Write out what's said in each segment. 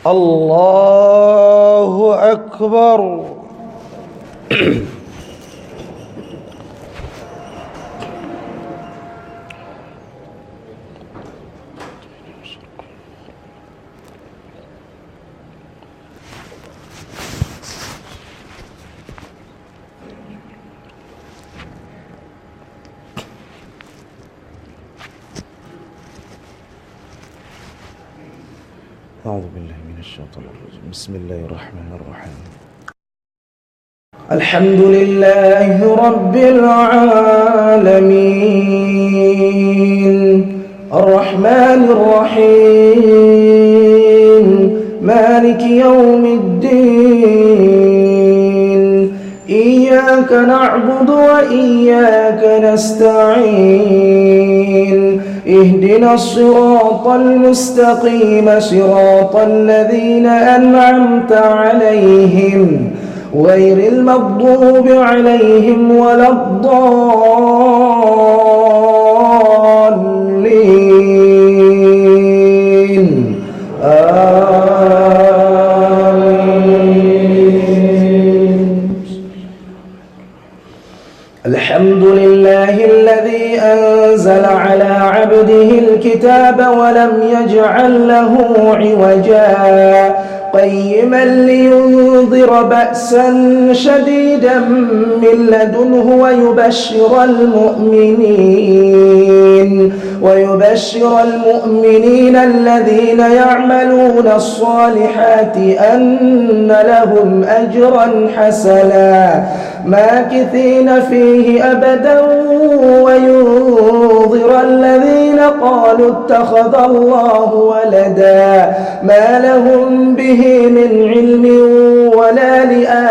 الله أكبر. أعوذ بالله من الشيطان الرجيم. بسم الله الرحمن الرحيم. الحمد لله رب العالمين الرحمن الرحيم مالك يوم الدين إياك نعبد وإياك نستعين اهدنا الصراط المستقيم صراط الذين أنعمت عليهم غير المغضوب عليهم ولا الضالين آمين. الحمد لله الذي أنزل على عبده الكتاب ولم يجعل له عوجا قيما لينذر بأسا شديدا من لدنه ويبشر المؤمنين الذين يعملون الصالحات أن لهم أجرا حسنا ماكثين فيه أبدا وينذر الذين قالوا اتخذ الله ولدا ما لهم به من علم ولا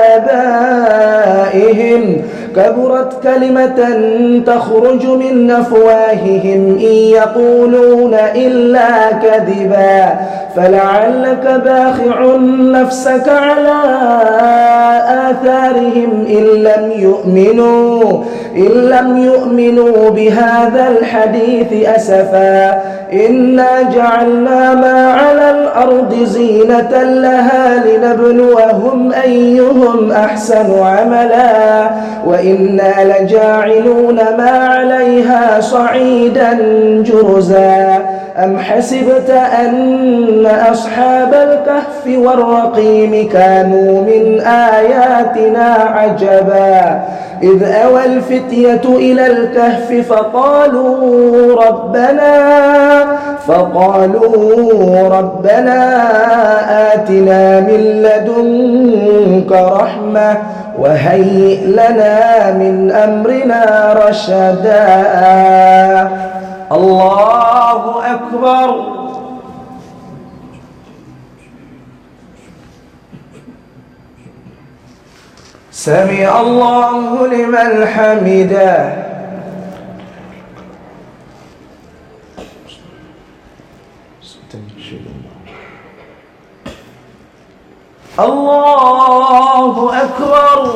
لآبائهم كبرت كلمة تخرج من أفواههم إن يقولون إلا كذبا فلعلك باخع نفسك على آثارهم إن لم يؤمنوا بهذا الحديث أسفا إنا جعلنا ما على الأرض زينة لها لنبلوهم أيهم أحسن عملا وإنا لجاعلون ما عليها صعيدا جرزا أم حسبت أن أصحاب الكهف والرقيم كانوا من آياتنا عجبا إذ أوى الفتية إلى الكهف فقالوا ربنا آتنا من لدنك رحمة وهيئ لنا من أمرنا رشدا. الله أكبر. سمع الله لمن حمده. الله أكبر.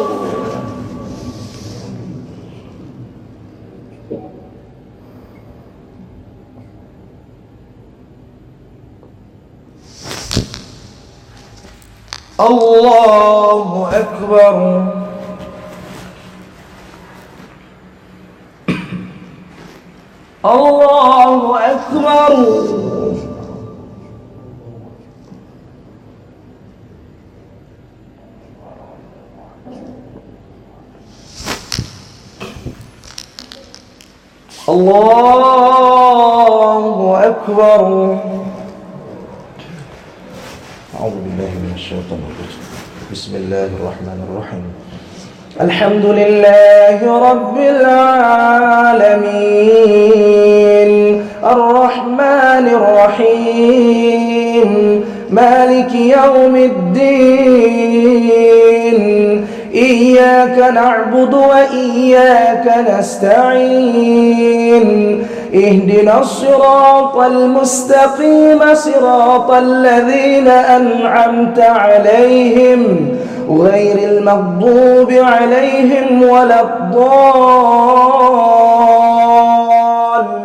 الله أكبر. الله أكبر. الله أكبر. أعوذ بالله من الشيطان الرجيم. بسم الله الرحمن الرحيم. الحمد لله رب العالمين الرحمن الرحيم مالك يوم الدين إياك نعبد وإياك نستعين اهدنا الصراط المستقيم صراط الذين أنعمت عليهم غير المغضوب عليهم ولا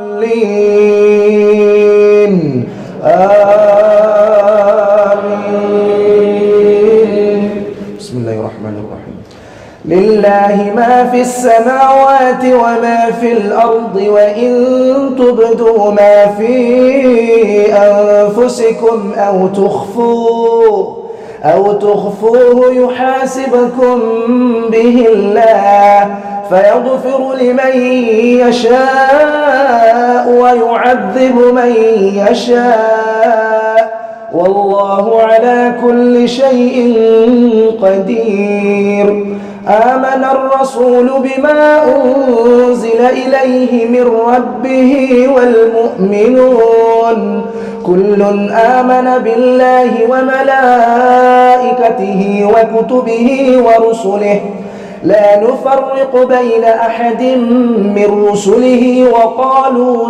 الضالين آمين. لله ما في السماوات وما في الأرض وإن تبدوا ما في أنفسكم أو تخفوه يحاسبكم به الله فيغفر لمن يشاء ويعذب من يشاء والله على كل شيء قدير. آمن الرسول بما أنزل إليه من ربه والمؤمنون كل آمن بالله وملائكته وكتبه ورسله لا نفرق بين أحد من رسله وقالوا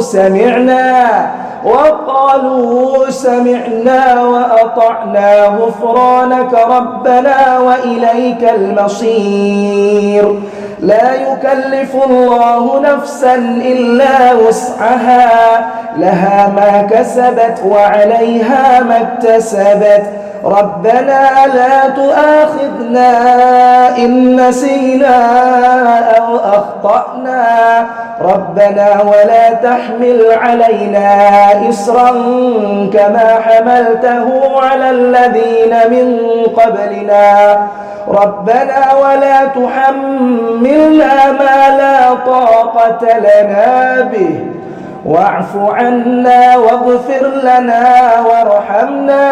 سمعنا وأطعنا غفرانك ربنا وإليك المصير. لا يكلف الله نفسا إلا وسعها لها ما كسبت وعليها ما اكتسبت ربنا لا تؤاخذنا إن نسينا أو أخطأنا ربنا ولا تحمل علينا إصرا كما حملته على الذين من قبلنا ربنا ولا تحملنا ما لا طاقة لنا به واعف عنا واغفر لنا وارحمنا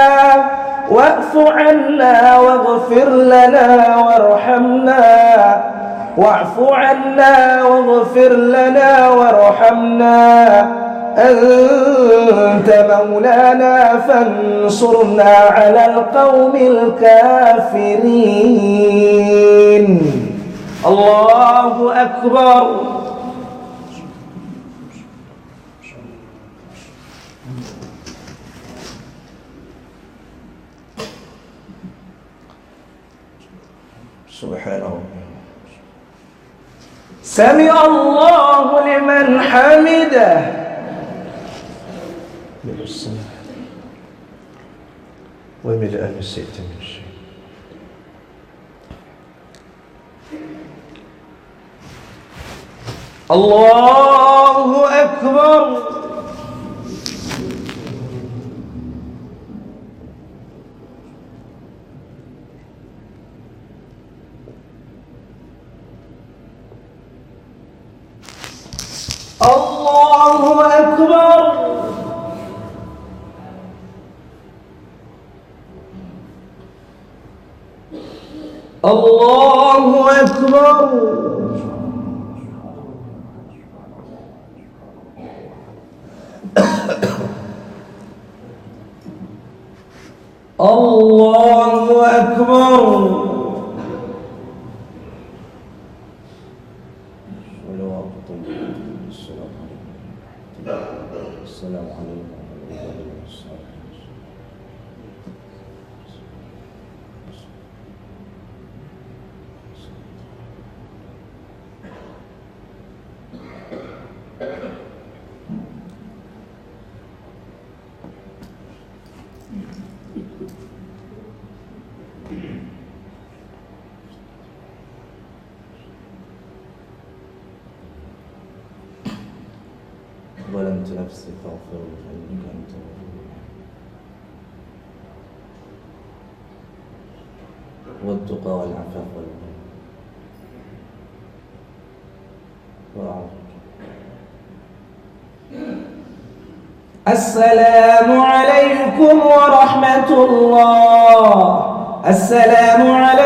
أنت مولانا فانصرنا على القوم الكافرين. الله أكبر. سبحان الله. سمع الله لمن حمده. ملء السماء وملء ما شئت من شيء. الله أكبر. الله أكبر. الله أكبر. الله أكبر. السلام عليكم. ظلمت نفسي فاغفر لي فإنك أنت الغفور والتقى والعفاف والغنى السلام عليكم ورحمة الله. السلام عليكم